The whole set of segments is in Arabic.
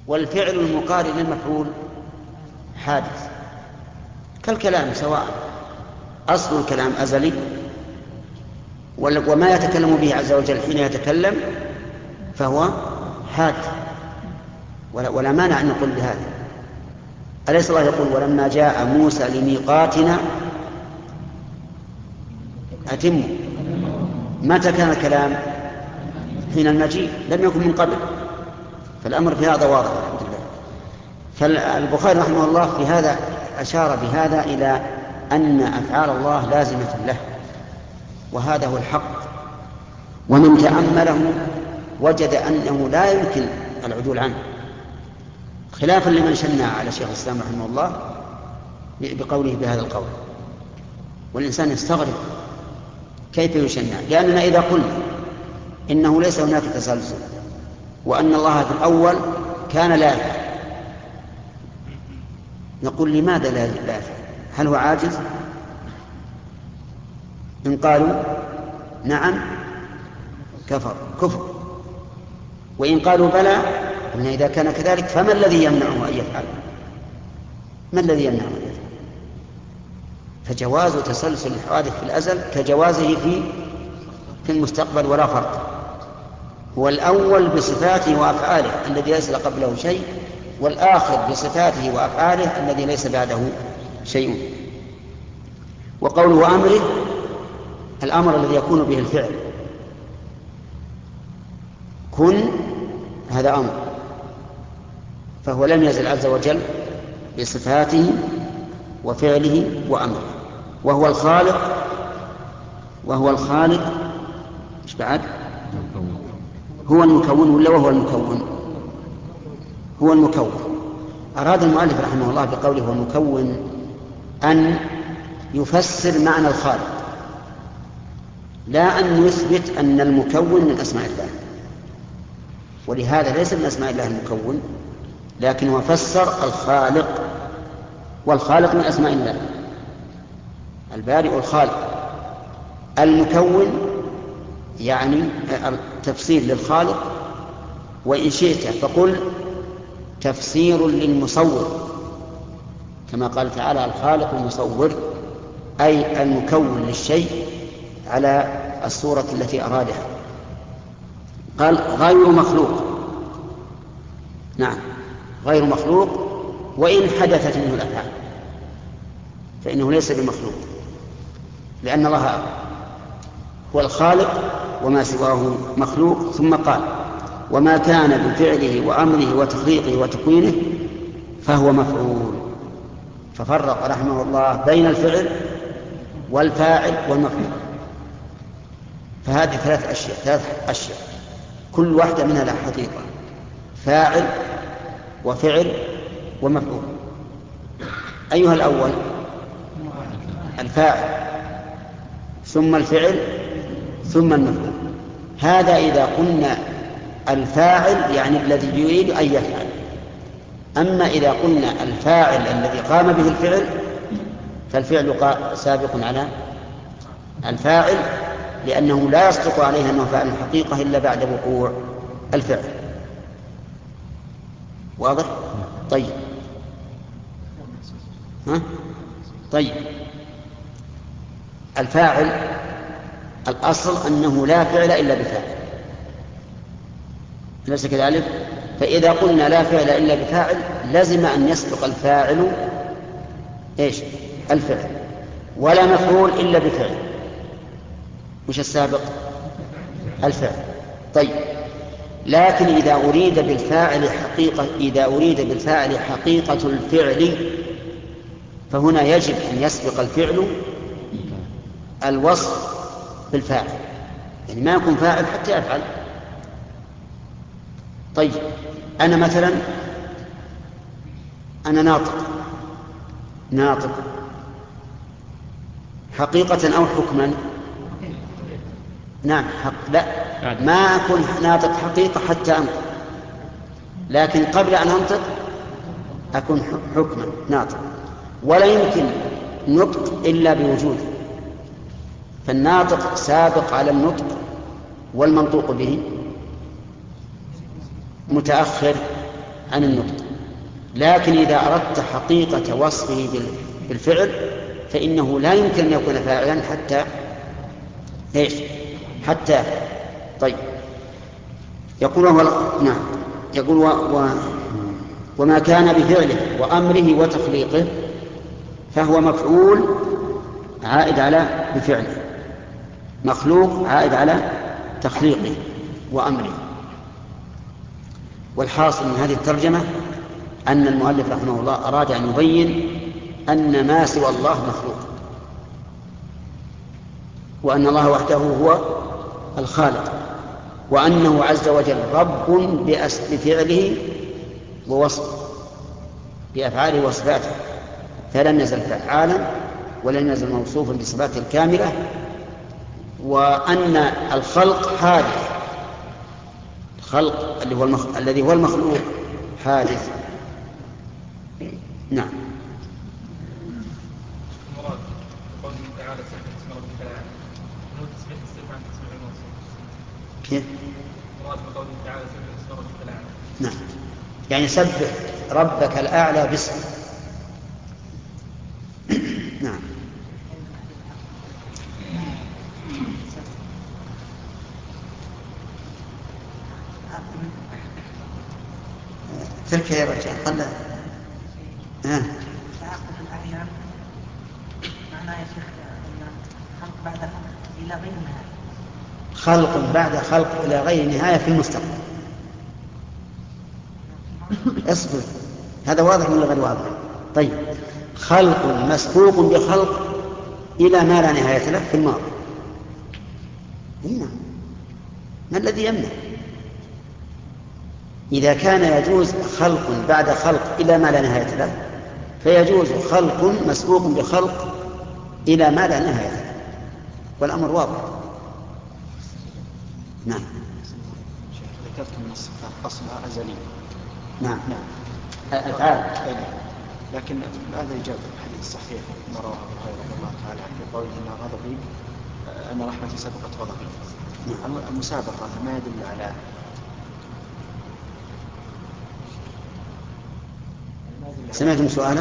والفعل المقارن للمفعول حادث كالكلام، سواء أصل الكلام أزلي وما يتكلم به عز وجل حين يتكلم فهو حادث، ولا مانع أن نقول بهذا. أليس الله يقول ولما جاء موسى لميقاتنا أتموا؟ متى كان الكلام؟ حين المجيء، لم يكن من قبل. فالأمر في هذا واضح الحمد لله. فالبخاري رحمه الله في هذا أشار بهذا إلى أن أفعال الله لازمة له، وهذا هو الحق، ومن تأمله وجد أنه لا يمكن العدول عنه، خلافا لمن شنع على شيخ الإسلام رحمه الله بقوله بهذا القول. والإنسان يستغرب كيف يشنع، لأننا إذا قلنا إنه ليس هناك تسلسل وأن الله في الأول كان لا يفعل، نقول لماذا لا يفعل؟ هل هو عاجز؟ إن قالوا نعم كفر، وإن قالوا بلى قلنا إذا كان كذلك فما الذي يمنعه أن يفعل؟ ما الذي يمنعه أن يفعل؟ فجواز تسلسل الحوادث في الأزل كجوازه في المستقبل ولا فرق. هو الأول بصفاته وأفعاله الذي ليس قبله شيء، والآخر بصفاته وأفعاله الذي ليس بعده شيء. وقوله أمره الأمر الذي يكون به الفعل، كن هذا أمر، فهو لم يزل عز وجل بصفاته وفعله وأمره، وهو الخالق إيش بعد؟ هو المكون ولا وهو المكون؟ هو المكون. أراد المؤلف رحمه الله بقوله هو المكون أن يفسر معنى الخالق، لا أن يثبت أن المكون من أسماء الله، ولهذا ليس من أسماء الله المكون، لكن هو فسر الخالق، والخالق من أسماء الله، البارئ الخالق. المكون يعني تفسير للخالق، وإن شئت فقل تفسير للمصور، كما قال تعالى الخالق المصور، أي المكون للشيء على الصورة التي أرادها. قال غير مخلوق، نعم غير مخلوق، وإن حدثت منه الأفعال فإنه ليس بمخلوق، لأن الله هو الخالق وما سواه مخلوق. ثم قال وما كان بفعله وأمره وتخليقه وتكوينه فهو مفعول، ففرق رحمه الله بين الفعل والفاعل والمفعول. فهذه ثلاث أشياء كل واحدة منها لها حقيقة، فاعل وفعل ومفعول. أيها الأول؟ الفاعل، ثم الفعل، ثم المفعول. هذا إذا قلنا الفاعل يعني الذي يريد أن يفعل. أما إذا قلنا الفاعل الذي قام به الفعل فالفعل سابق على الفاعل، لأنه لا يصدق عليه أنه فاعل الحقيقة إلا بعد وقوع الفعل. واضح؟ طيب طيب الفاعل الأصل أنه لا فعل إلا بفاعل، ليس كذلك؟ فإذا قلنا لا فعل إلا بفاعل لازم أن يسبق الفاعل إيش؟ الفعل، ولا مفعول إلا بفعل. وش السابق؟ الفعل. طيب لكن إذا أريد بالفاعل حقيقة الفعل فهنا يجب أن يسبق الفعل الوصف بالفاعل، يعني ما يكون فاعل حتى يفعل. طيب أنا مثلا أنا ناطق حقيقة أو حكما؟ نعم لا، ما أكون ناطق حقيقة حتى أنطق، لكن قبل أن أنطق أكون حكما ناطق، ولا يمكن نطق إلا بوجوده. فالناطق سابق على النطق، والمنطوق به متأخر عن النطق. لكن إذا أردت حقيقة وصفه بالفعل فإنه لا يمكن أن يكون فاعلا حتى طيب. يقول نعم. يقول وما كان بفعله وأمره وتخليقه فهو مفعول عائد على بفعله، مخلوق عائد على تخليقه وأمره. والحاصل من هذه الترجمة أن المؤلف رحمه الله أراد أن يبين أن ما سوى الله مخلوق، وأن الله وحده هو الخالق، وأنه عز وجل رب بفعله ووصفه، بأفعاله وصفاته، فلم يزل فعالا ولم يزل موصوفا بصفاته الكاملة، وأن الخلق حادث، الخلق الذي هو المخلوق حادث. نعم. المراد بقوله تعالى سبح اسم ربك الأعلى، هو تسبيح الصفة عن تسبيح الموصوف. كيف؟ المراد بقوله تعالى سبح اسم ربك الأعلى. نعم، يعني سبح ربك الأعلى باسمه. نعم. ترك يا رجال قل تعاقب الأعيان معناه يا شيخ خلق بعد خلق إلى غير نهاية، خلق بعد خلق إلى غير نهاية في المستقبل. اصبر، هذا واضح ولا غير واضح؟ طيب، خلق مسبوق بخلق إلى ما لا نهاية له في الماضي. هنا ما الذي يمنع؟ إذا كان يجوز خلق بعد خلق إلى ما لا نهاية له فيجوز خلق مسبوق بخلق إلى ما لا نهاية له، والأمر واضح. نعم. ذكرت من الصفات أصلها أزلي. نعم. أفعال. لكن هذا إجابة الحديث الصحيح ما رواه أبو هريرة رضي الله تعالى عنه بقوله إن غضبي أن رحمتي سبقت غضبي. المسابقة ما يدل على سمعتم سؤاله؟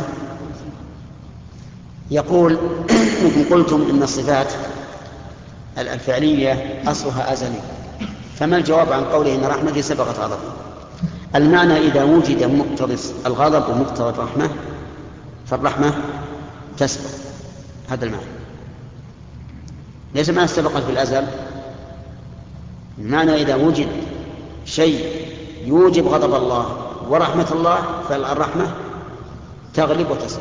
يقول إنكم قلتم إن الصفات الفعلية أصلها أزلي، فما الجواب عن قوله إن رحمتي سبقت غضبي؟ المعنى إذا وجد مقتضى الغضب ومقتضى الرحمة فالرحمة تسبق، هذا المعنى، ليس ما سبقت في الأزل. المعنى إذا وجد شيء يوجب غضب الله ورحمة الله فالرحمة تغلب وتسبق.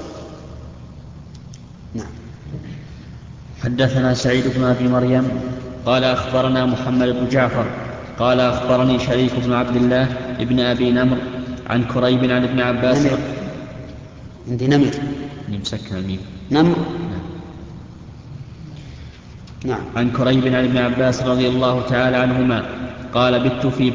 نعم. حدثنا سعيد بن أبي مريم قال أخبرنا محمد بن جعفر قال أخبرني شريك بن عبد الله ابن أبي نمر عن كريب عن ابن عباس. عندي نمر مسكن الميم. نمر. نعم. عن كريب عن ابن عباس رضي الله تعالى عنهما قال بت في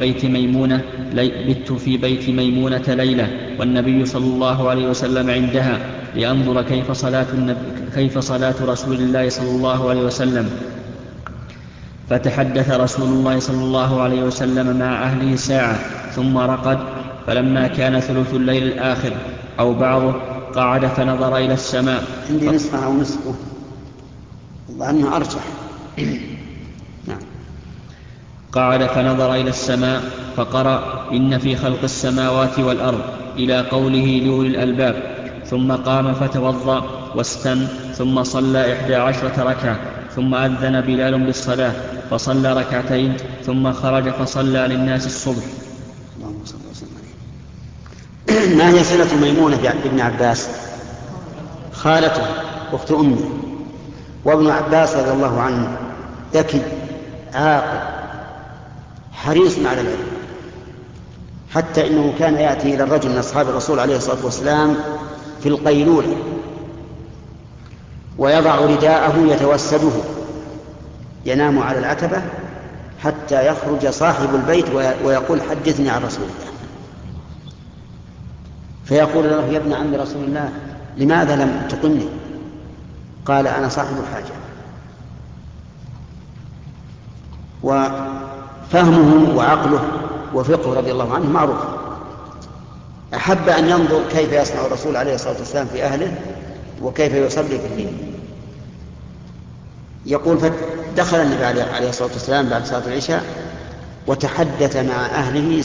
بيت ميمونة ليلة والنبي صلى الله عليه وسلم عندها لأنظر كيف صلاة رسول الله صلى الله عليه وسلم، فتحدث رسول الله صلى الله عليه وسلم مع أهله ساعة ثم رقد، فلما كان ثلث الليل الآخر أو بعضه قعد فنظر إلى السماء. عندي نصفه أو نصفه، وأنه أرجح. نعم. قعد فنظر إلى السماء فقرأ إن في خلق السماوات والأرض إلى قوله لأولي الألباب، ثم قام فتوضأ واستن ثم صلى 11 ركعة، ثم أذن بلال بالصلاة فصلى ركعتين ثم خرج فصلى للناس الصبح. اللهم صل وسلم عليه. ما هي صلة ميمونة بابن عباس؟ خالته أخت أمه، وابن عباس رضي الله عنه ذكي عاقل حريص على العلم، حتى إنه كان يأتي إلى الرجل من أصحاب الرسول عليه الصلاة والسلام في القيلولة ويضع رداءه يتوسده، ينام على العتبة حتى يخرج صاحب البيت ويقول حدثني عن رسول الله، فيقول له يا ابن عم رسول الله لماذا لم تقمني؟ قال أنا صاحب الحاجة. وفهمه وعقله وفقه رضي الله عنه معروف. أحب أن ينظر كيف يصنع الرسول عليه الصلاة والسلام في أهله وكيف يصلي في الليل. يقول فدخل النبي عليه الصلاة والسلام بعد صلاة العشاء وتحدث مع أهله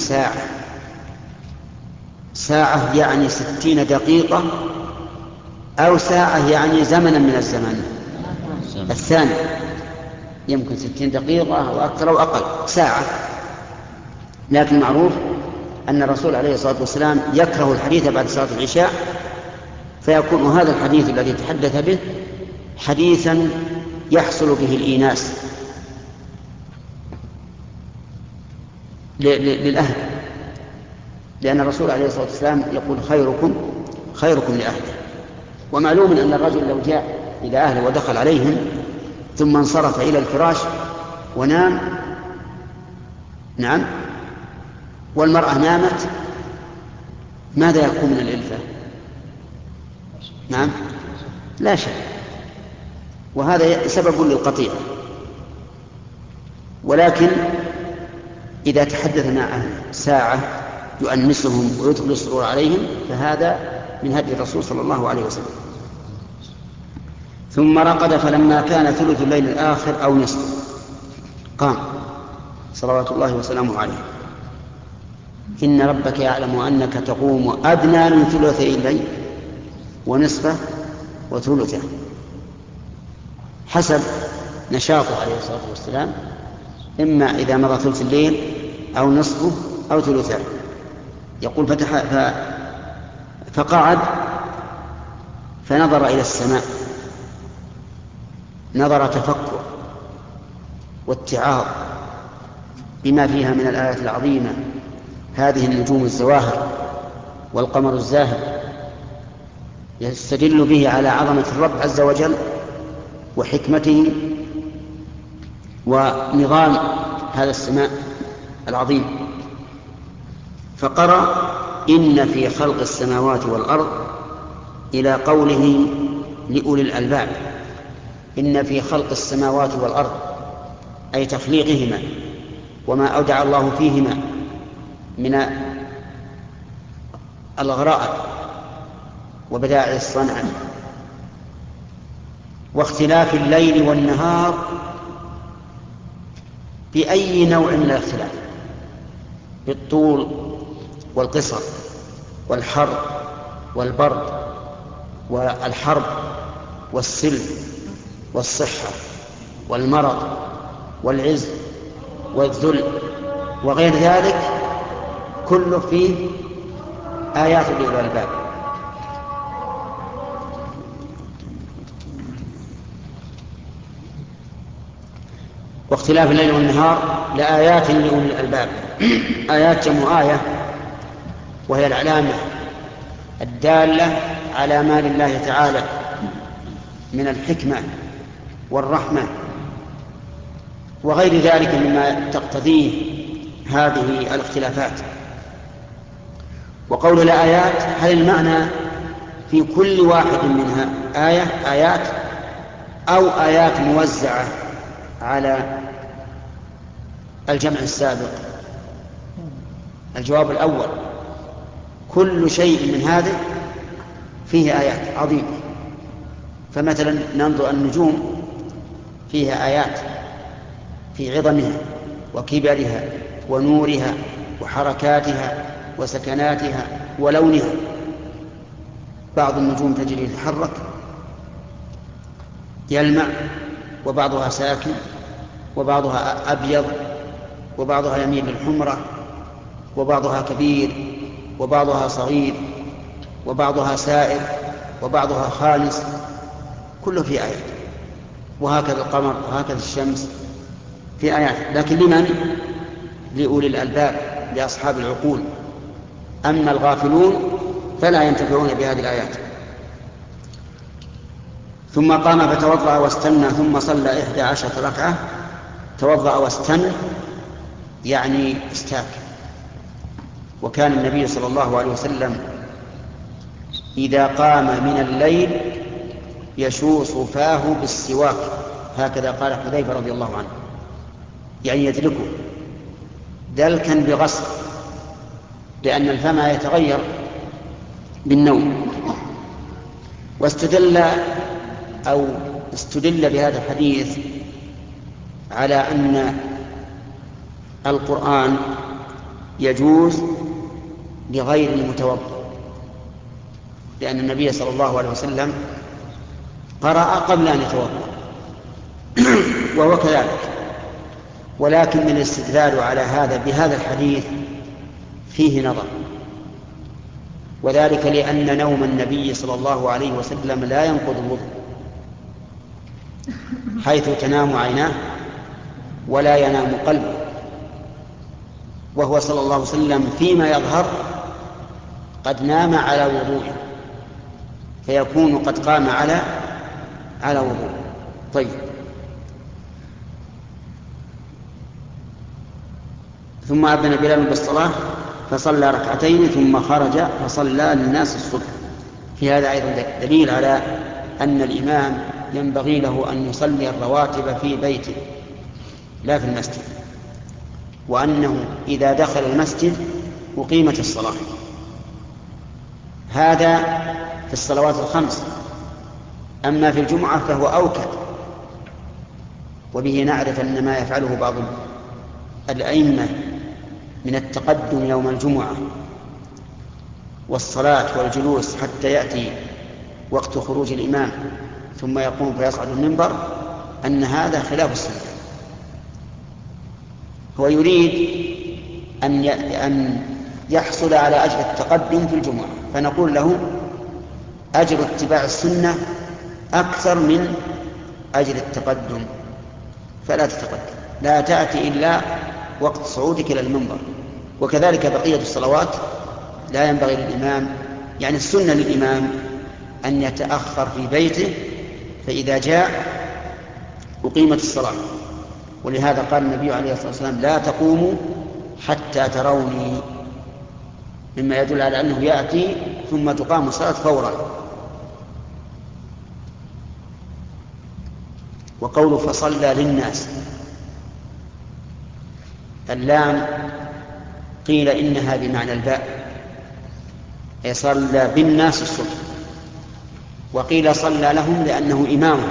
ساعة يعني 60 دقيقة، أو ساعة يعني زمنا من الزمن الثاني، يمكن 60 دقيقة أو أكثر أو أقل ساعة. لكن معروف أن الرسول عليه الصلاة والسلام يكره الحديث بعد صلاة العشاء، فيكون هذا الحديث الذي تحدث به حديثا يحصل به الإيناس للأهل، لأن الرسول عليه الصلاة والسلام يقول خيركم لأهله. ومعلوم أن الرجل لو جاء إلى أهله ودخل عليهم ثم انصرف إلى الفراش ونام، نعم، والمرأة نامت، ماذا يكون من الإلفة؟ نعم، لا شيء، وهذا سبب للقطيعة. ولكن إذا تحدث مع أهله ساعة يؤنسهم ويدخل السرور عليهم فهذا من هدي الرسول صلى الله عليه وسلم. ثم رقد فلما كان ثلث الليل الآخر أو نصفه قام صلوات الله وسلامه عليه. إن ربك يعلم أنك تقوم أدنى من ثلثي الليل ونصفه وثلثه، حسب نشاطه عليه الصلاة والسلام، إما إذا مضى ثلث الليل أو نصفه أو ثلثه. يقول فقعد فنظر إلى السماء نظر تفكر واتعاظ بما فيها من الآيات العظيمة، هذه النجوم الزواهر والقمر الزاهر، يستدل به على عظمة الرب عز وجل وحكمته ونظام هذا السماء العظيم. فقرأ إن في خلق السماوات والأرض إلى قوله لأولي الألباب. إن في خلق السماوات والأرض أي تخليقهما وما أودع الله فيهما من الغرائب وبدائع الصنع واختلاف الليل والنهار بأي نوع من الاختلاف، بالطول والقصر والحر والبرد والحرب والسلم والصحة والمرض والعز والذل وغير ذلك، كله فيه آيات لأولي الألباب. واختلاف الليل والنهار لآيات لأولي الألباب. آيات جمع آية، وهي العلامة الدالة على ما لله تعالى من الحكمة والرحمة وغير ذلك مما تقتضيه هذه الاختلافات. وقول الآيات هل المعنى في كل واحد منها آيات أو آيات موزعة على الجمع السابق؟ الجواب الأول، كل شيء من هذا فيه آيات عظيمة. فمثلا ننظر النجوم فيها آيات في عظمها وكبرها ونورها وحركاتها وسكناتها ولونها. بعض النجوم تجري تتحرك يلمع، وبعضها ساكن، وبعضها أبيض، وبعضها يميل للحمرة، وبعضها كبير، وبعضها صغير، وبعضها سائر، وبعضها خالص، كله في آيات. وهكذا القمر وهكذا الشمس في آيات، لكن لمن؟ لأولي الألباب، لأصحاب العقول. أما الغافلون فلا ينتفعون بهذه الآيات. ثم قام فتوضأ واستنى ثم صلى 11 ركعة. توضأ واستنى يعني استاك. وكان النبي صلى الله عليه وسلم إذا قام من الليل يشوص فاه بالسواك، هكذا قال حذيفة رضي الله عنه، يعني يدلكه دلكا بغسل، لأن الفم يتغير بالنوم. واستدل بهذا الحديث على أن القرآن يجوز لغير المتوضئ، لأن النبي صلى الله عليه وسلم قرأ قبل أن يتوضأ وهو كذلك. ولكن الاستدلال على هذا بهذا الحديث فيه نظر، وذلك لأن نوم النبي صلى الله عليه وسلم لا ينقض الوضوء، حيث تنام عيناه ولا ينام قلبه، وهو صلى الله عليه وسلم فيما يظهر قد نام على وضوءه، فيكون قد قام على وضوء. طيب، ثم أذن بلال بالصلاة فصلى ركعتين ثم خرج فصلى للناس الصبح. في هذا أيضا دليل على أن الإمام ينبغي له أن يصلي الرواتب في بيته لا في المسجد، وأنه إذا دخل المسجد أقيمت الصلاة. هذا في الصلوات الخمس، أما في الجمعة فهو أوكد. وبه نعرف أن ما يفعله بعض الأئمة من التقدم يوم الجمعة والصلاة والجلوس حتى يأتي وقت خروج الإمام ثم يقوم فيصعد المنبر، أن هذا خلاف السنة. هو يريد أن يحصل على أجر التقدم في الجمعة، فنقول له أجر اتباع السنة أكثر من أجر التقدم، فلا تتقدم، لا تأتي إلا وقت صعودك إلى المنبر. وكذلك بقية الصلوات لا ينبغي للإمام، يعني السنة للإمام أن يتأخر في بيته، فإذا جاء أقيمت الصلاة. ولهذا قال النبي عليه الصلاة والسلام: لا تقوموا حتى تروني، مما يدل على أنه يأتي ثم تقام الصلاة فورا. وقوله فصلى للناس، اللام قيل إنها بمعنى الباء، أي صلى بالناس الصبح، وقيل صلى لهم لأنه إمامهم.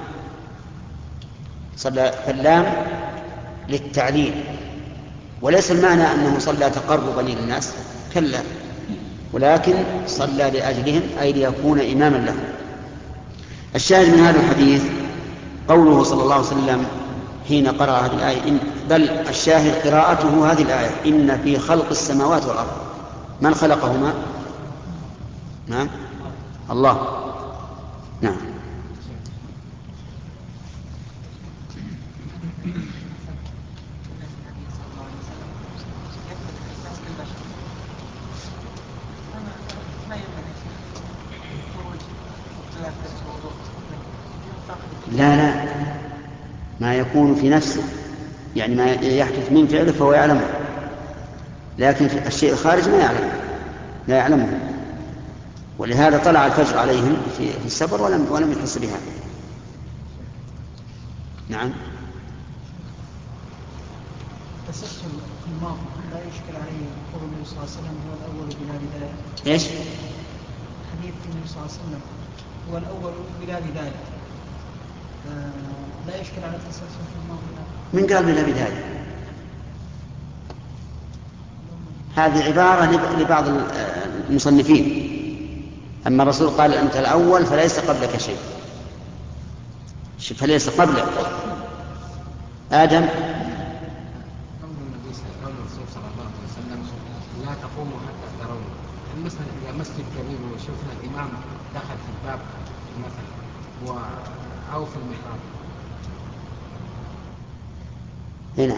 فاللام للتعليل، وليس المعنى أنه صلى تقربا للناس، كلا، ولكن صلى لأجلهم أي ليكون إماما لهم. الشاهد من هذا الحديث قوله صلى الله عليه وسلم حين قرأ هذه الآية، بل الشاهد قراءته هذه الآية: إن في خلق السماوات والأرض. من خلقهما؟ نعم، الله. نعم. لا، ما يكون في نفسه، يعني ما يحدث من فعله فهو يعلمه، لكن في الشيء الخارج لا يعلمه. ولهذا طلع الفجر عليهم في السفر ولم يحس بها. نعم. تسلسل في الماضي لا يشكل عليه قول النبي صلى الله عليه وسلم هو الأول بلا بداية. ايش؟ حديث النبي صلى الله عليه وسلم هو الأول بلا بداية، لا يشكل على التسلسل في الماضي. من قال بلا بداية؟ هذه عبارة لبعض المصنفين. أما الرسول قال أنت الأول فليس قبلك شيء، فليس قبلك آدم. لا تقوموا حتى تروني. المثل إذا مسجد كبير وشفنا الإمام دخل في الباب مثلا أو في المحراب هنا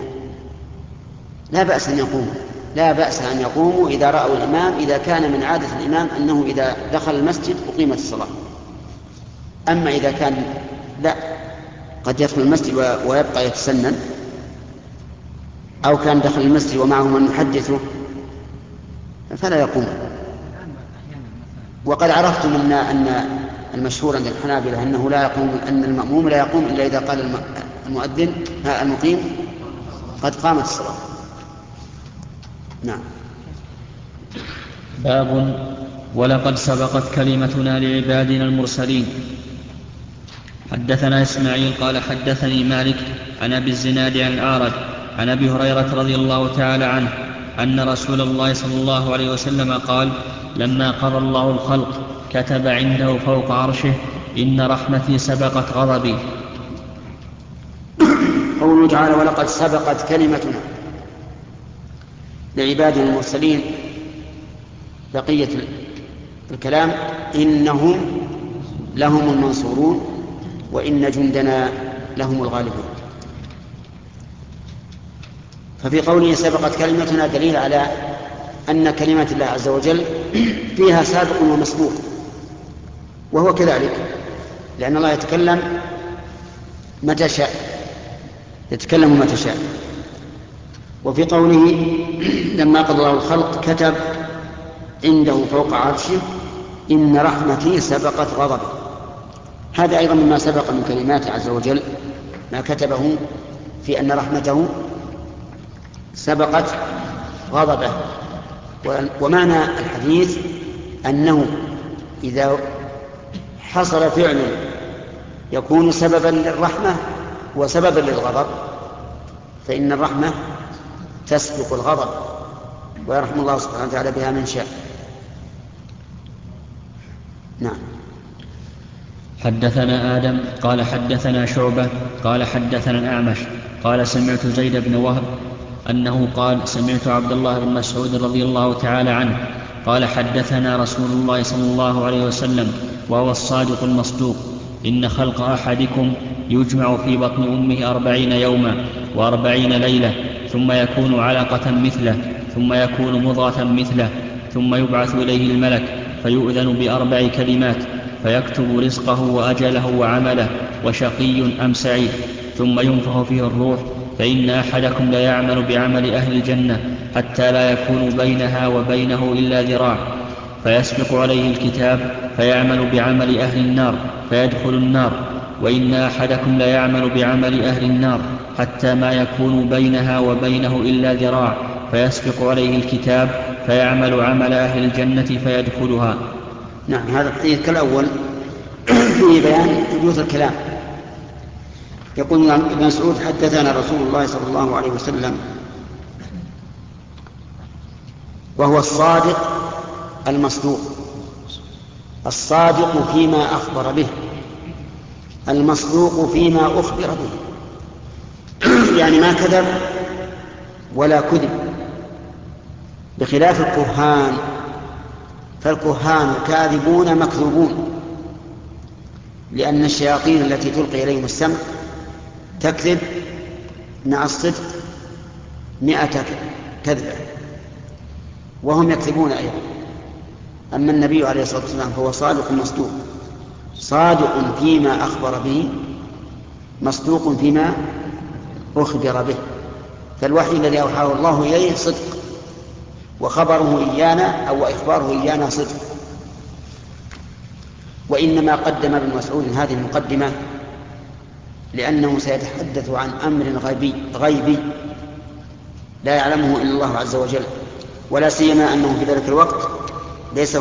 لا بأس أن يقوموا إذا رأوا الإمام، إذا كان من عادة الإمام أنه إذا دخل المسجد أقيمت الصلاة. أما إذا كان لا، قد يدخل المسجد ويبقى يتسنن، أو كان دخل المسجد ومعه من يحدثه فلا يقوم. وقد عرفتم أن المشهور عند الحنابلة أنه لا يقوم، أن المأموم لا يقوم إلا إذا قال المقيم قد قامت الصلاة. نعم. باب ولقد سبقت كلمتنا لعبادنا المرسلين. حدثنا إسماعيل قال حدثني مالك عن أبي الزناد عن الأعرج عن أبي هريرة رضي الله تعالى عنه أن رسول الله صلى الله عليه وسلم قال: لما قضى الله الخلق كتب عنده فوق عرشه: إن رحمتي سبقت غضبي. قوله تعالى: ولقد سبقت كلمتنا لعبادنا المرسلين، بقية الكلام: إنهم لهم المنصورون وإن جندنا لهم الغالبون. ففي قوله سبقت كلمتنا دليل على أن كلمة الله عز وجل فيها سابق ومسبوق، وهو كذلك، لأن الله يتكلم متى شاء، يتكلم متى شاء. وفي قوله لما قضى الله الخلق كتب عنده فوق عرشه: إن رحمتي سبقت غضبي. هذا أيضا مما سبق من كلمات عز وجل، ما كتبه في أن رحمته سبقت غضبه. ومعنى الحديث أنه إذا حصل فعل يكون سببا للرحمة وسببا للغضب فإن الرحمة تسبق الغضب، ويرحم الله سبحانه وتعالى بها من شاء. نعم. حدثنا آدم قال حدثنا شعبة قال حدثنا الأعمش قال سمعت زيد بن وهب أنه قال: سمعت عبد الله بن مسعود رضي الله تعالى عنه قال: حدثنا رسول الله صلى الله عليه وسلم وهو الصادق المصدوق: إن خلق أحدكم يجمع في بطن أمه 40 يوما و40 ليلة، ثم يكون علقة مثله، ثم يكون مضغة مثله، ثم يبعث إليه الملك فيؤذن ب4 كلمات، فيكتب رزقه وأجله وعمله وشقي أم سعيد، ثم ينفخ فيه الروح، فإن أحدكم ليعمل بعمل أهل الجنة حتى لا يكون بينها وبينه إلا ذراع، فيسبق عليه الكتاب فيعمل بعمل أهل النار فيدخل النار، وإن أحدكم ليعمل بعمل أهل النار حتى ما يكون بينها وبينه إلا ذراع، فيسبق عليه الكتاب فيعمل عمل أهل الجنة فيدخلها. نعم. هذا الحديث كالأول فيه بيان حدوث الكلام. يقول ابن مسعود: حدثنا رسول الله صلى الله عليه وسلم وهو الصادق المصدوق. الصادق فيما أخبر به، المصدوق فيما أخبر به، يعني ما كذب ولا كذب، بخلاف الكهان، فالكهان كاذبون مكذوبون، لأن الشياطين التي تلقي إليهم السمع تكذب مع الصدق 100 كذبة، وهم يكذبون أيضا. أما النبي عليه الصلاة والسلام فهو صادق مصدوق، صادق فيما أخبر به، مصدوق فيما أخبر به. فالوحي الذي أوحاه الله إليه صدق، وخبره إيانا أو إخباره إيانا صدق. وإنما قدم ابن مسعود هذه المقدمة لأنه سيتحدث عن أمر غيبي لا يعلمه إلا الله عز وجل، ولا سيما أنه في ذلك الوقت ليس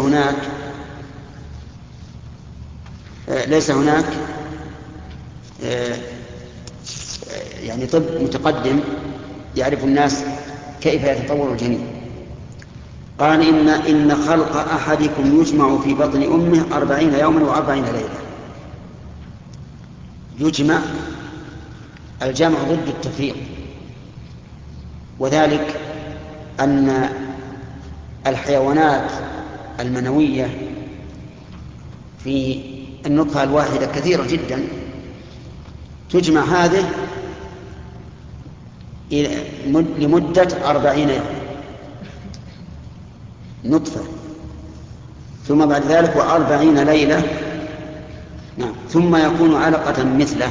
هناك يعني طب متقدم يعرف الناس كيف يتطور الجنين. قال: إن خلق أحدكم يجمع في بطن أمه 40 يوما و40 ليلة. يجمع، الجمع ضد التفريق، وذلك أن الحيوانات المنوية في النطفة الواحدة كثيرة جدا، تجمع هذه لمدة 40 يوم نطفة، ثم بعد ذلك 40 ليلة. نعم. ثم يكون علقة مثله،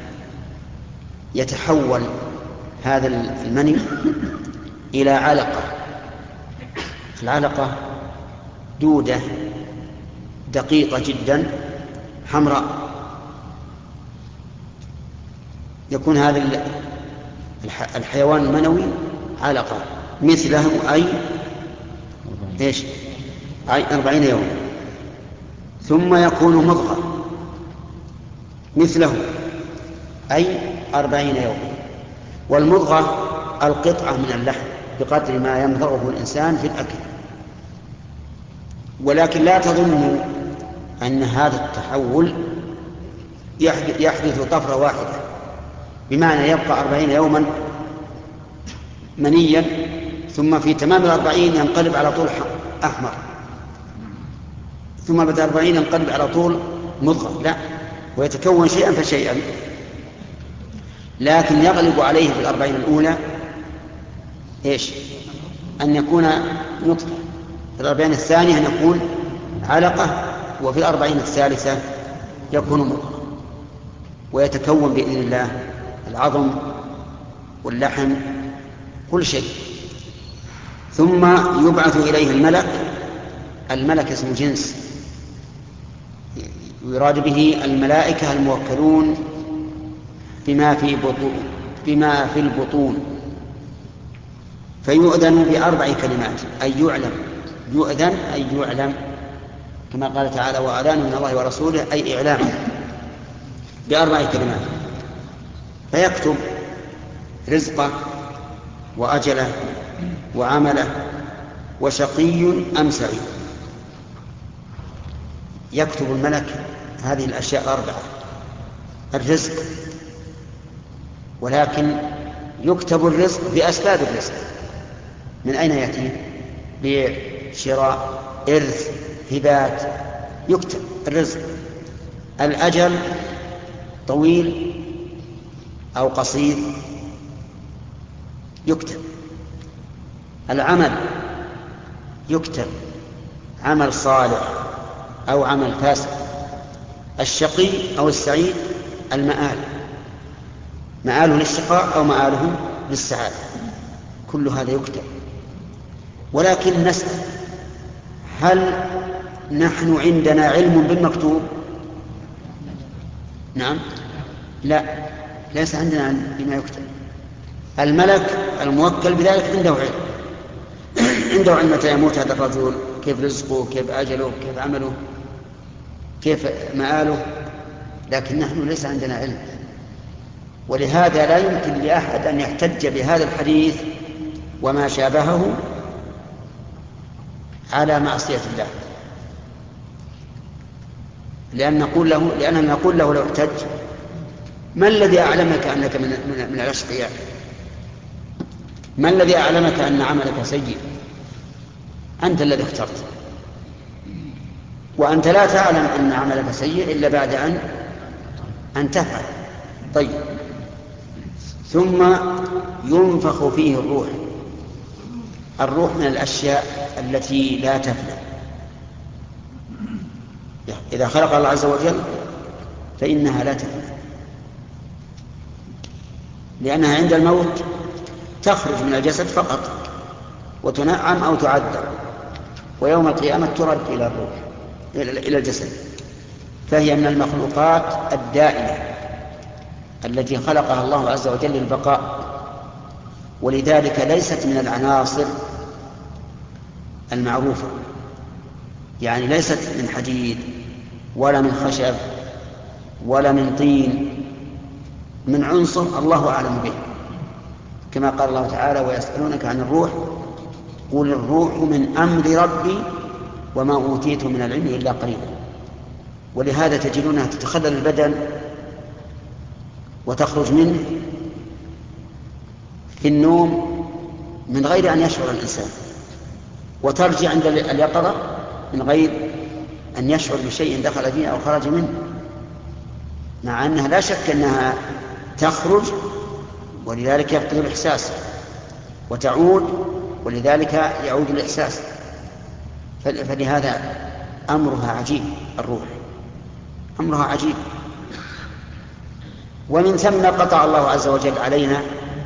يتحول هذا المني إلى علقة. العلقة دودة دقيقة جدا حمراء، يكون هذا الحيوان المنوي علقة مثله، أي إيش؟ أي 40 يوما، ثم يكون مضغة مثله أي 40 يوما. والمضغة القطعة من اللحم بقدر ما يمضغه الإنسان في الأكل. ولكن لا تظنوا أن هذا التحول يحدث طفرة واحدة، بمعنى يبقى 40 يوما منيا ثم في تمام 40 ينقلب على طول أحمر، ثم بعد 40 ينقلب على طول مضغة، لا، ويتكون شيئا فشيئا. لكن يغلب عليه في 40 الأولى إيش؟ أن يكون نطفة، في 40 الثانية أن يكون علقة، وفي 40 الثالثة يكون مضغة، ويتكون بإذن الله العظم واللحم كل شيء. ثم يبعث إليه الملك اسم جنس، يراد به الملائكة الموكلون بما في البطون، فيؤذن ب4 كلمات، أي يعلم، يؤذن أي يعلم، كما قال تعالى وأذان من الله ورسوله أي إعلام، ب4 كلمات، فيكتب رزقه وأجله وعمله وشقي أم سعيد. يكتب الملك هذه الأشياء 4: الرزق، ولكن يكتب الرزق بأسباب الرزق، من أين يأتي؟ بيع، شراء، إرث، هبات، يكتب الرزق. الأجل طويل أو قصير يكتب. العمل يكتب، عمل صالح أو عمل فاسد. الشقي أو السعيد المآل، مآله للشقاء أو مآله للسعادة، كل هذا يكتب. ولكن نسأل: هل نحن عندنا علم بالمكتوب؟ نعم، لا، ليس عندنا علم بما يكتب. الملك الموكل بذلك عنده علم، عنده علم متى يموت هذا الرجل، كيف رزقه، كيف أجله، كيف عمله، كيف مآله، لكن نحن ليس عندنا علم. ولهذا لا يمكن لأحد أن يحتج بهذا الحديث وما شابهه على معصية الله، لأننا نقول له لو احتج: ما الذي أعلمك أنك من الأشقياء؟ ما الذي أعلمك أن عملك سيء؟ أنت الذي اخترت، وأنت لا تعلم أن عملك سيء إلا بعد أن تفعل. طيب، ثم ينفخ فيه الروح. الروح من الأشياء التي لا تفنى، إذا خلق الله عز وجل فإنها لا تفنى، لأنها عند الموت تخرج من الجسد فقط وتنعم أو تعذب، ويوم القيامة ترد إلى الروح، إلى الجسد. فهي من المخلوقات الدائمة التي خلقها الله عز وجل للبقاء، ولذلك ليست من العناصر المعروفة، يعني ليست من حديد ولا من خشب ولا من طين، من عنصر الله أعلم به، كما قال الله تعالى: ويسألونك عن الروح قل الروح من أمر ربي وما أوتيت من العلم إلا قليلا. ولهذا تجدونها تتخلل البدن وتخرج منه في النوم من غير أن يشعر الإنسان، وترجع عند اليقظة من غير أن يشعر بشيء دخل فيه أو خرج منه، مع أنها لا شك أنها تخرج ولذلك يفقد الإحساس، وتعود ولذلك يعود الإحساس. فلهذا أمرها عجيب، الروح أمرها عجيب. ومن ثم قطع الله عز وجل علينا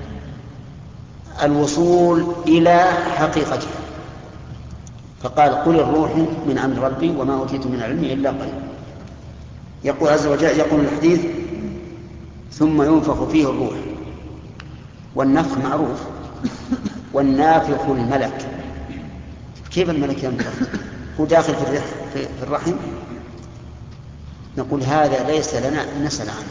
الوصول إلى حقيقتها، فقال: قل الروح من أمر ربي وما أوتيت من العلم إلا قليلا. يقول عز وجل، يقول الحديث: ثم ينفخ فيه الروح. والنفخ معروف، والنافخ الملك. كيف الملك ينفخ؟ هو داخل في الرحم، نقول هذا ليس لنا أن نسأل عنه،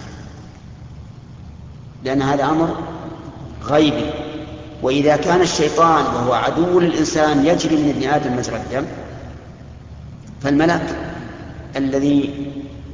لأن هذا أمر غيبي. وإذا كان الشيطان وهو عدو للإنسان يجري من ابن آدم مجرى الدم، فالملك الذي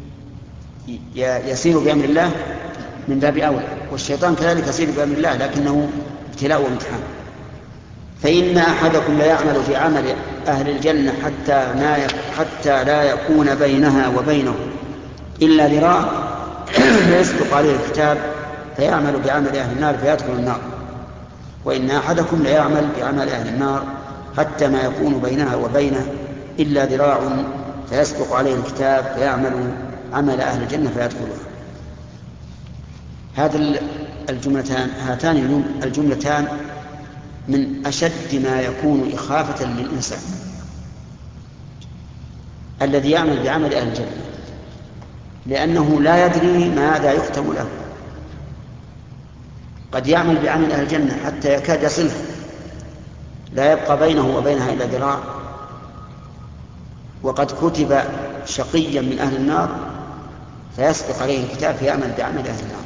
يسير بأمر الله من باب أولى، والشيطان كذلك يسير بأمر الله لكنه ابتلاء وامتحان. فإن أحدكم لا يعمل بعمل أهل الجنة حتى لا يكون بينها وبينه إلا ذراع فيسبق عليه الكتاب فيعمل بعمل أهل النار فيدخل النار. وإن أحدكم لا يعمل بعمل أهل النار حتى ما يكون بينها وبينه إلا ذراع فيسبق عليه الكتاب فيعمل عمل أهل الجنة فيدخلها. هاتان الجملتان من أشد ما يكون إخافة للإنسان، الذي يعمل بعمل أهل الجنة، لأنه لا يدري ماذا يختم له. قد يعمل بعمل أهل الجنة حتى يكاد يصلها، لا يبقى بينه وبينها إلا ذراع، وقد كتب شقيا من أهل النار فيسبق عليه الكتاب فيعمل بعمل أهل النار.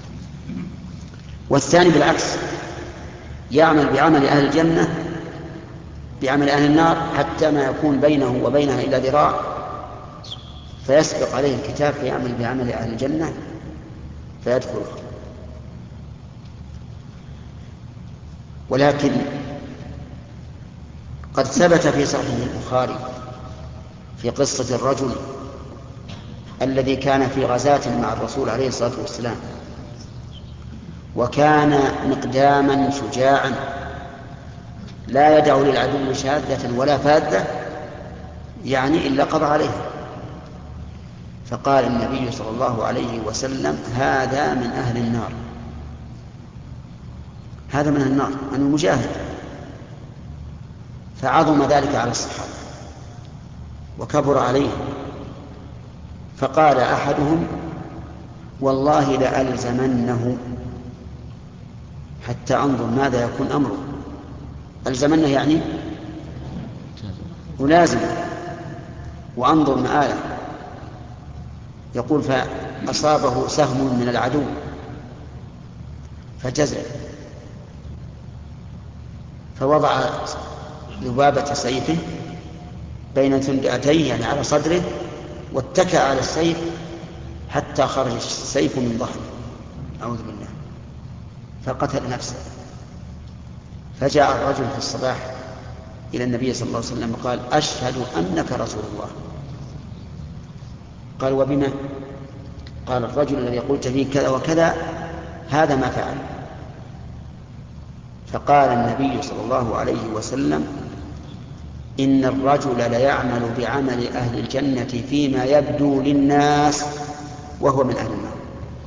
والثاني بالعكس، يعمل بعمل أهل الجنة بعمل أهل النار حتى ما يكون بينه وبينها إلا ذراع فيسبق عليه الكتاب فيعمل بعمل أهل الجنة فيدخلها. ولكن قد ثبت في صحيح البخاري في قصة الرجل الذي كان في غزاة مع الرسول عليه الصلاة والسلام، وكان مقداما شجاعا لا يدع للعدو شاذة ولا فاذة يعني إلا قضى عليها. فقال النبي صلى الله عليه وسلم هذا من أهل النار، هذا من النار، من المجاهد. فعظم ذلك على الصحابة وكبر عليهم، فقال أحدهم والله لألزمنه حتى أنظر ماذا يكون أمره. ألزمنه يعني ملازم، وأنظر مآله. يقول فأصابه سهم من العدو فجزع، فوضع ذبابة سيفه بين ثندأتيه يعني على صدره، واتكأ على السيف حتى خرج السيف من ظهره، أعوذ بالله، فقتل نفسه. فجاء الرجل في الصباح إلى النبي صلى الله عليه وسلم قال أشهد أنك رسول الله. قال وبما؟ قال الرجل الذي قلت فيه كذا وكذا هذا ما فعل. فقال النبي صلى الله عليه وسلم إن الرجل ليعمل بعمل أهل الجنة فيما يبدو للناس وهو من أهل النار.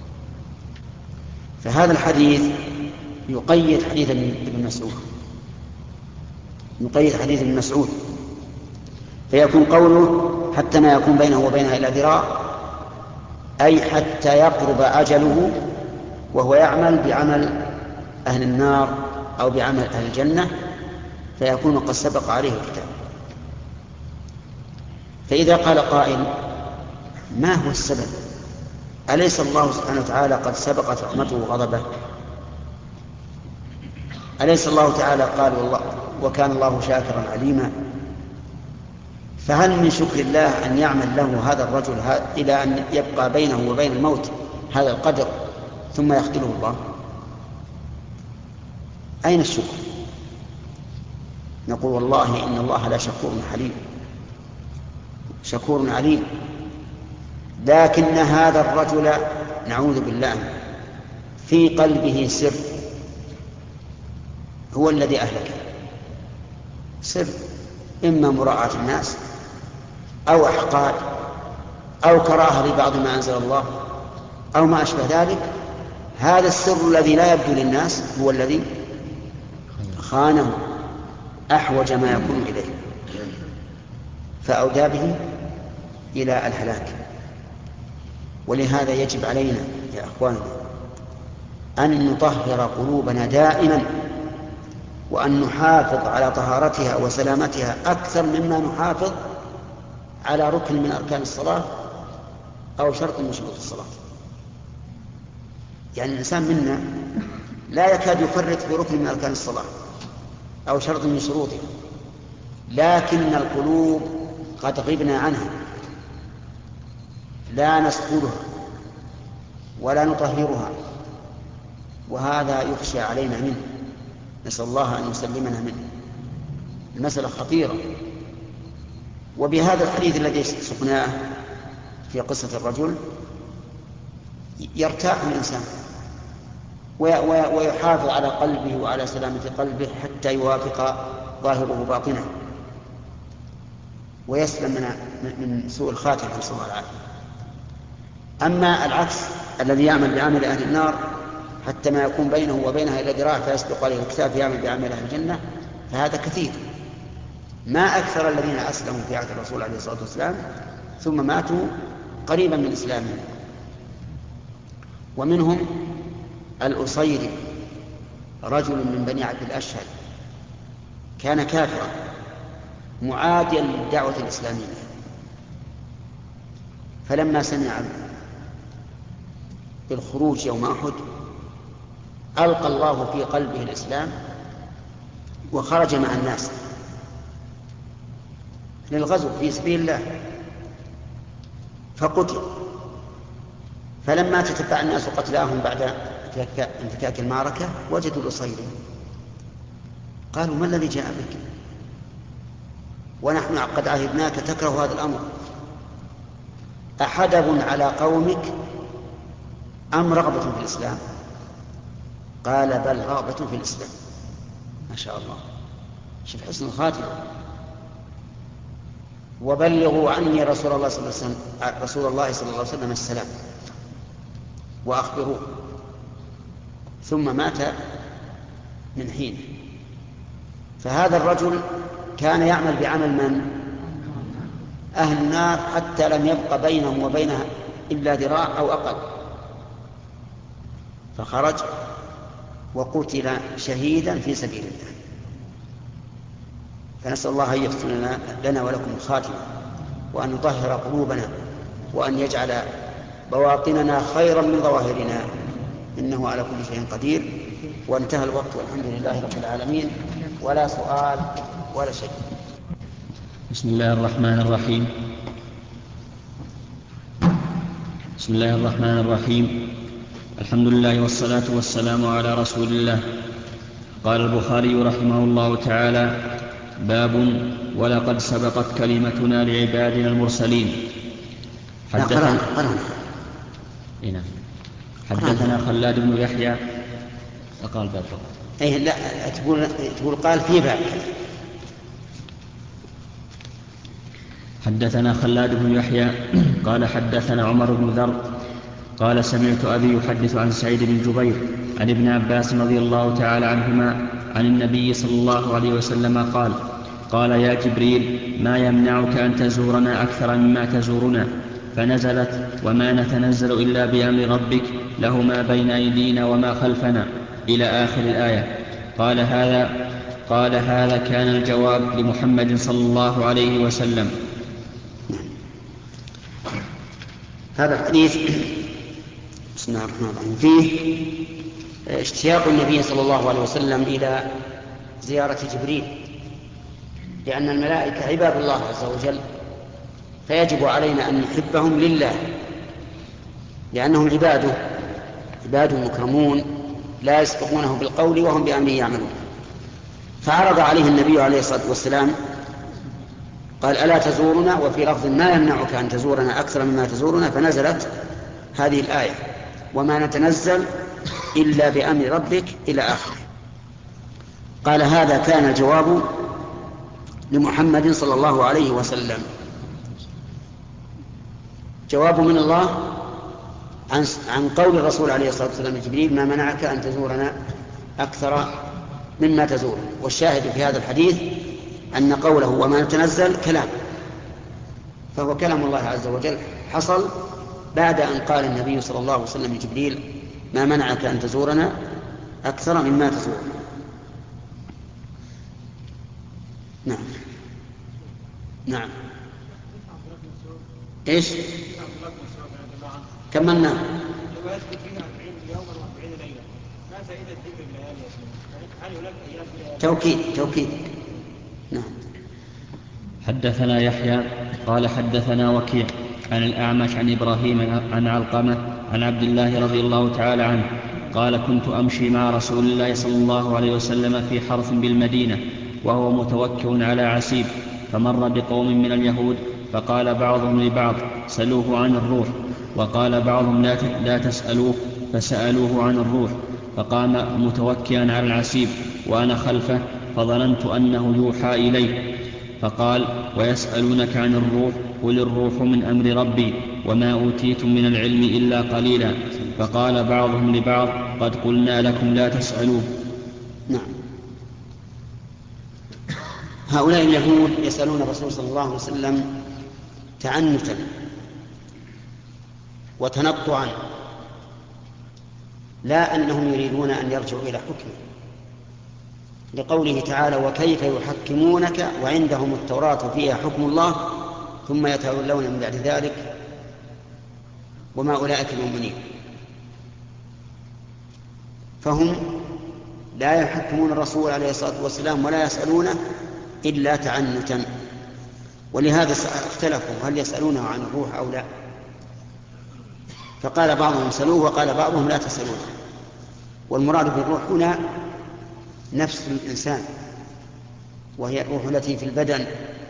فهذا الحديث يقيد حديث ابن مسعود، يقيد حديث ابن مسعود، فيكون قوله حتى ما يكون بينه وبينها إلا ذراع أي حتى يقرب أجله وهو يعمل بعمل أهل النار أو بعمل أهل الجنة، فيكون قد سبق عليه الكتاب. فإذا قال قائل ما هو السبب؟ أليس الله سبحانه وتعالى قد سبقت رحمته وغضبه؟ أليس الله تعالى قال والله وكان الله شاكرا عليما؟ فهل من شكر الله أن يعمل له هذا الرجل إلى أن يبقى بينه وبين الموت هذا القدر ثم يقتله الله؟ أين الشكر؟ نقول والله إن الله لا شكور حليم شكور عليم، لكن هذا الرجل نعوذ بالله في قلبه سر هو الذي أهلكه، سر إما مراعاة الناس أو إحقاد أو كراهة لبعض ما أنزل الله أو ما أشبه ذلك. هذا السر الذي لا يبدو للناس هو الذي خانه أحوج ما يكون إليه، فأودى به إلى الهلاك. ولهذا يجب علينا يا أخواننا أن نطهر قلوبنا دائما، وأن نحافظ على طهارتها وسلامتها أكثر مما نحافظ على ركن من أركان الصلاة أو شرط من شروط الصلاة. يعني الإنسان منا لا يكاد يفرط بركن من أركان الصلاة أو شرط من شروطها، لكن القلوب قد غبنا عنها، لا نسكلها ولا نطهرها، وهذا يخشى علينا منه، نسأل الله أن يسلمنا منه. المسألة خطيرة. وبهذا الحديث الذي سقناه في قصة الرجل يرتاح الإنسان ويحافظ على قلبه وعلى سلامة قلبه حتى يوافق ظاهره باطنه ويسلم من سوء الخاتمة، نسأل الله العافية. أما العكس الذي يعمل بعمل أهل النار حتى ما يكون بينه وبينها إلا ذراع فيسبق عليه الكتاب يعمل بعمل أهل الجنة، فهذا كثير. ما أكثر الذين أسلموا في عهد الرسول عليه الصلاة والسلام ثم ماتوا قريبا من إسلامهم. ومنهم الأصيري رجل من بني عبد الأشهل، كان كافرا معاديا للدعوة الإسلامية، فلما سمع بالخروج يوم أحد ألقى الله في قلبه الإسلام وخرج مع الناس للغزو في سبيل الله فقتل. فلما تتبع الناس قتلاهم بعد انفكاك المعركة وجدوا الأصيري، قالوا: ما الذي جاء بك؟ ونحن قد عهدناك تكره هذا الأمر، أحدب على قومك أم رغبة في الإسلام؟ قال: بل رغبة في الإسلام. ما شاء الله، شوف حسن الخاتمة. وبلغوا عني رسول الله صلى الله عليه وسلم السلام وأخبروه. ثم مات من حين. فهذا الرجل كان يعمل بعمل من؟ أهل النار، حتى لم يبق بينهم وبينها إلا ذراع أو أقل، فخرج وقتل شهيدا في سبيل الله. فنسأل الله أن يحسن لنا ولكم الخاتمة، وأن يطهر قلوبنا، وأن يجعل بواطننا خيرا من ظواهرنا، إنه على كل شيء قدير. وانتهى الوقت والحمد لله رب العالمين، ولا سؤال ولا شيء. بسم الله الرحمن الرحيم. بسم الله الرحمن الرحيم. الحمد لله والصلاة والسلام على رسول الله. قال البخاري رحمه الله تعالى: باب ولقد سبقت كلمتنا لعبادنا المرسلين. حدثنا خلاد بن يحيى. وقال باب لا تقول قال في باب. حدثنا خلاد بن يحيى قال حدثنا عمر بن ذر قال: سمعت أبي يحدث عن سعيد بن جبير عن ابن عباس رضي الله تعالى عنهما عن النبي صلى الله عليه وسلم قال: يا جبريل، ما يمنعك أن تزورنا أكثر مما تزورنا؟ فنزلت: وما نتنزل إلا بأمر ربك، له ما بين أيدينا وما خلفنا، إلى آخر الآية. قال هذا كان الجواب لمحمد صلى الله عليه وسلم. هذا الحديث بسم الله الرحمن الرحيم فيه اشتياق النبي صلى الله عليه وسلم إلى زيارة جبريل، لأن الملائكة عباد الله عز وجل، فيجب علينا أن نحبهم لله، لأنهم عباد مكرمون لا يسبقونه بالقول وهم بأمره يعملون. فعرض عليه النبي عليه الصلاة والسلام قال: ألا تزورنا؟ وفي لفظ: ما يمنعك أن تزورنا أكثر مما تزورنا؟ فنزلت هذه الآية: وما نتنزل إلا بأمر ربك، إلى آخره. قال: هذا كان الجواب لمحمد صلى الله عليه وسلم، جواب من الله عن قول الرسول عليه الصلاة والسلام لجبريل: ما منعك أن تزورنا أكثر مما تزورنا. والشاهد في هذا الحديث أن قوله وما نتنزل كلام، فهو كلام الله عز وجل حصل بعد أن قال النبي صلى الله عليه وسلم لجبريل: ما منعك أن تزورنا أكثر مما تزورنا. نعم. إيش؟ كملنا. ويسكت فيها 40 يوما و40 ليلة. ما فائدة ذكر الليالي يا شيخ؟ هل هناك أيام توكيد. نعم. حدثنا يحيى قال حدثنا وكيع عن الأعمش عن إبراهيم عن علقمة عن عبد الله رضي الله تعالى عنه قال كنت أمشي مع رسول الله صلى الله عليه وسلم في حرث بالمدينة وهو متوكئ على عسيب، فمر بقوم من اليهود فقال بعضهم لبعض سلوه عن الروح، وقال بعضهم لا تسألوه، فسألوه عن الروح، فقام متوكئا على العسيب وأنا خلفه فظننت أنه يوحى إليه، فقال ويسألونك عن الروح قل الروح من أمر ربي وما أوتيتم من العلم إلا قليلا، فقال بعضهم لبعض قد قلنا لكم لا تسألوه. نعم. هؤلاء اليهود يسألون الرسول صلى الله عليه وسلم تعنتا وتنطعا، لا أنهم يريدون أن يرجعوا إلى حكمه، لقوله تعالى وكيف يحكمونك وعندهم التوراة فيها حكم الله ثم يتولون من بعد ذلك وما أولئك المؤمنين. فهم لا يحكمون الرسول عليه الصلاة والسلام ولا يسألونه إلا تعنتا، ولهذا اختلفوا هل يسألونه عن الروح أو لا، فقال بعضهم سألوه وقال بعضهم لا تسألونه. والمراد بالروح هنا نفس الإنسان، وهي الروح التي في البدن،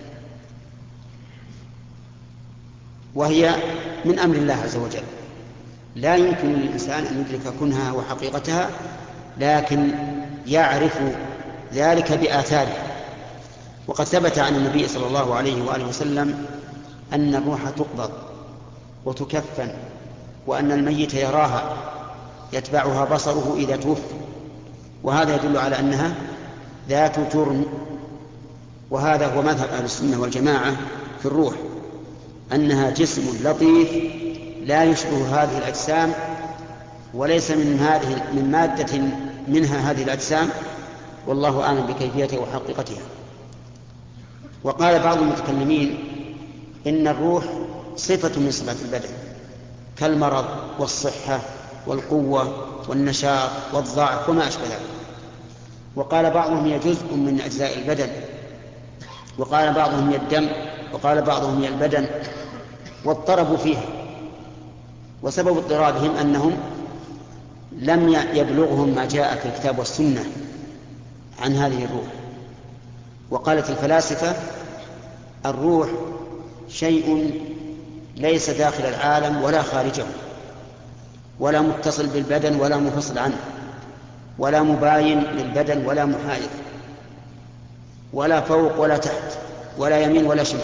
وهي من أمر الله عز وجل، لا يمكن للإنسان أن يدرك كنها وحقيقتها، لكن يعرف ذلك بآثاره. وقد ثبت عن النبي صلى الله عليه وآله وسلم أن الروح تقبض وتكفن، وأن الميت يراها يتبعها بصره إذا توفي، وهذا يدل على أنها ذات جرم. وهذا هو مذهب أهل السنة والجماعة في الروح، أنها جسم لطيف لا يشبه هذه الأجسام، وليس من مادة منها هذه الأجسام، والله أعلم بكيفيتها وحقيقتها. وقال بعض المتكلمين إن الروح صفة من صفات البدن كالمرض والصحة والقوة والنشاط والضعف وما أشبه ذلك. وقال بعضهم هي جزء من أجزاء البدن، وقال بعضهم هي الدم، وقال بعضهم هي البدن، واضطربوا فيها. وسبب اضطرابهم أنهم لم يبلغهم ما جاء في الكتاب والسنة عن هذه الروح. وقالت الفلاسفة الروح شيء ليس داخل العالم ولا خارجه، ولا متصل بالبدن ولا منفصل عنه، ولا مباين للبدن ولا محايد، ولا فوق ولا تحت، ولا يمين ولا شمال.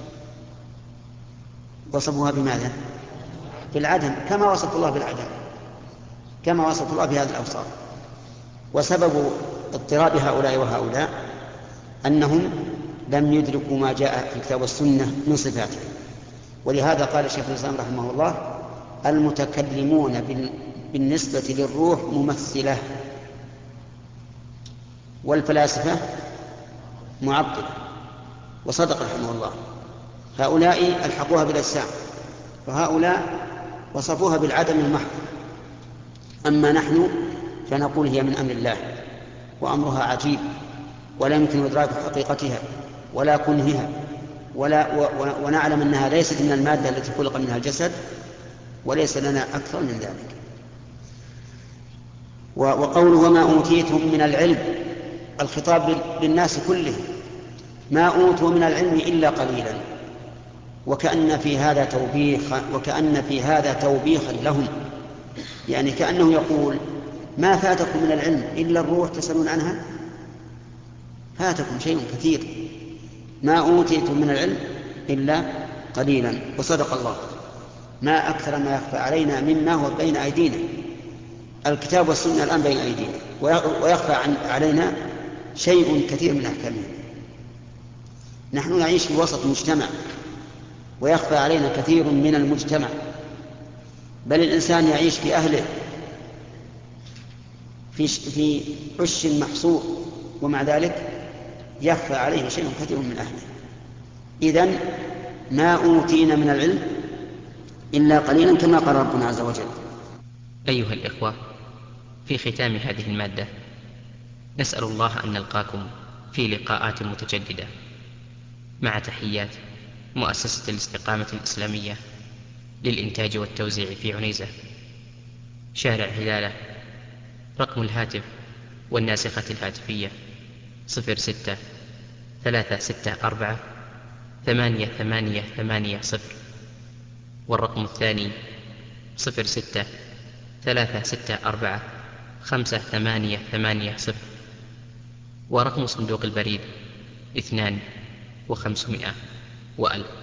وصفوها بماذا؟ بالعدم، كما وصف الله بالعدم، كما وصف الله بهذه الأوصاف. وسبب اضطراب هؤلاء وهؤلاء أنهم لم يدركوا ما جاء في الكتاب والسنة من صفاته. ولهذا قال شيخ الإسلام رحمه الله المتكلمون بالنسبة للروح ممثلة، والفلاسفة معطلة. وصدق رحمه الله، هؤلاء ألحقوها بالأجسام، وهؤلاء وصفوها بالعدم المحض. أما نحن فنقول هي من أمر الله، وأمرها عجيب، ولا يمكن إدراك حقيقتها ولا كنهها، ونعلم أنها ليست من المادة التي خلق منها الجسد، وليس لنا أكثر من ذلك. وقوله وما أوتيتم من العلم، الخطاب للناس كلهم، ما أوتوا من العلم إلا قليلا، وكأن في هذا توبيخا لهم، يعني كأنه يقول ما فاتكم من العلم إلا الروح تسألون عنها، فاتكم شيء كثير، ما أوتيتم من العلم إلا قليلا. وصدق الله، ما أكثر ما يخفى علينا مما هو بين أيدينا، الكتاب والسنة الآن بين أيدينا، ويخفى علينا شيء كثير من أحكامه. نحن نعيش في وسط مجتمع، ويخفى علينا كثير من المجتمع، بل الإنسان يعيش في أهله في عش محصور، ومع ذلك يخفى عليه شيء كثير من أهله. إذن ما أوتينا من العلم إلا قليلا كما قال ربنا عز وجل. أيها الإخوة، في ختام هذه المادة نسأل الله أن نلقاكم في لقاءات متجددة، مع تحيات مؤسسة الاستقامة الإسلامية للإنتاج والتوزيع في عنيزة، شارع هلالة. رقم الهاتف والناسخة الهاتفية 06-364-8880، والرقم الثاني 06-364-5880، ورقم صندوق البريد 2500 و1000.